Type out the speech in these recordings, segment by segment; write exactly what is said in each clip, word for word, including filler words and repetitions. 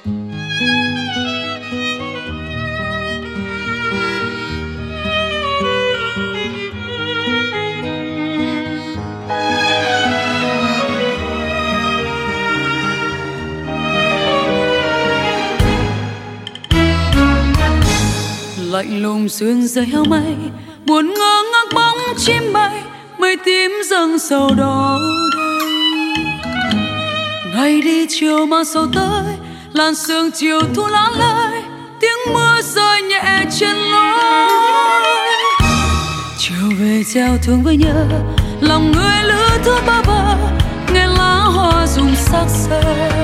Lạnh lùng sương rơi heo mây, buồn ngơ ngác bóng chim bay, mây tím dâng sầu đó đây. Ngày đi chiều mang sầu tới, làn sương chiều thu lá lơi, tiếng mưa rơi nhẹ trên lối. Chiều về treo thương với nhớ, lòng người lữ thưa ba bờ, nghe lá hoa rụng sắc sơ.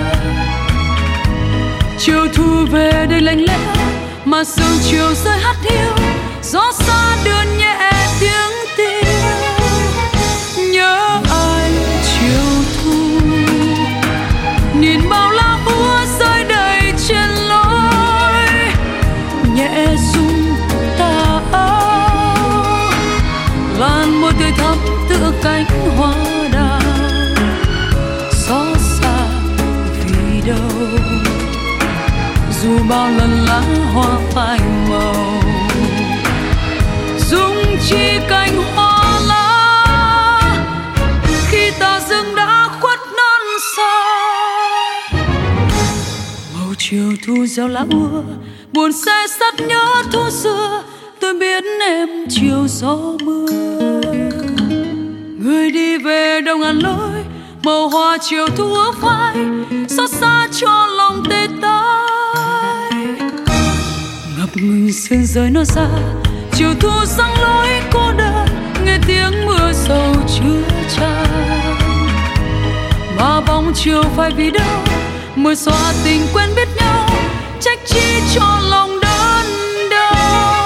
Chiều thu về đây lạnh lẽo, mà sương chiều rơi hắt hiu, gió xa đưa nhẹ tiếng tiêu. Nhớ anh chiều thu, nhìn bao lá úa rơi đầy trên lối, nhẹ rung tà áo, làn môi tươi thắm tựa cánh hoa đào. Xót xa vì đâu, dù bao lần lá hoa phai màu, dung chi cành hoa lá khi tà rừng đã khuất non xa. Màu chiều thu gieo lá úa, buồn say sắt nhớ thu xưa, tôi biết em chiều gió mưa. Người đi về đâu ngàn lối, màu hoa chiều thu ứa phai, xót xa cho lòng tê tái. Ngập ngừng sương rơi nó ra, chiều thu răng lối cô đơn, nghe tiếng mưa sầu chứa chan. Mà bóng chiều phai vì đâu, mưa xóa tình quen biết nhau, trách chi cho lòng đớn đau.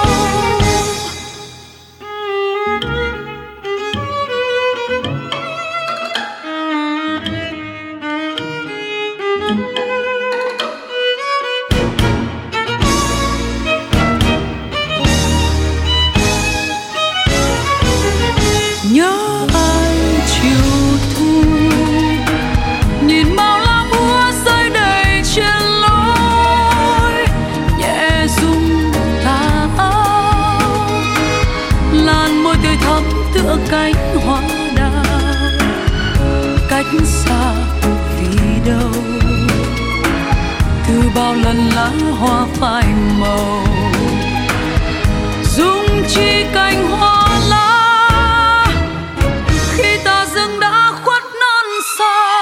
Nhớ anh chiều thu, nhìn bao lá úa rơi đầy trên lối, nhẹ rung tà áo, làn môi tươi thắm tựa cánh hoa đào. Cách xa vì đâu, từ bao lần lá hoa phai màu, dung chi cành hoa lá khi tà rừng đã khuất non xa.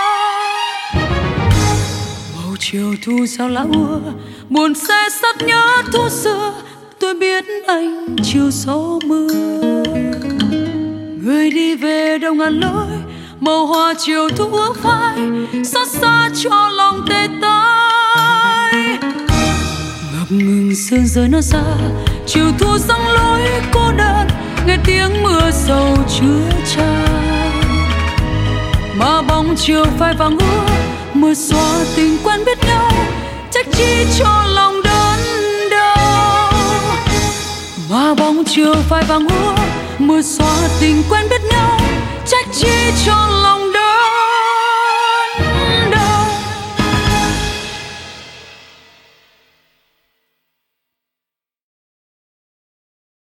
Màu chiều thu sao lá úa, buồn xe sắt nhớ thu xưa, tôi biết anh chiều gió mưa. Người đi về đâu ngàn lối, màu hoa chiều thu ứa phai, xót xa cho lòng tê tái. Ngập ngừng sương rơi nó ra, chiều thu răng lối cô đơn, nghe tiếng mưa sầu chứa chan. Mà bóng chiều phai vàng úa, mưa xóa tình quen biết nhau, trách chi cho lòng đớn đau. Mà bóng chiều phai vàng úa, mưa xóa tình quen biết nhau, trách chi cho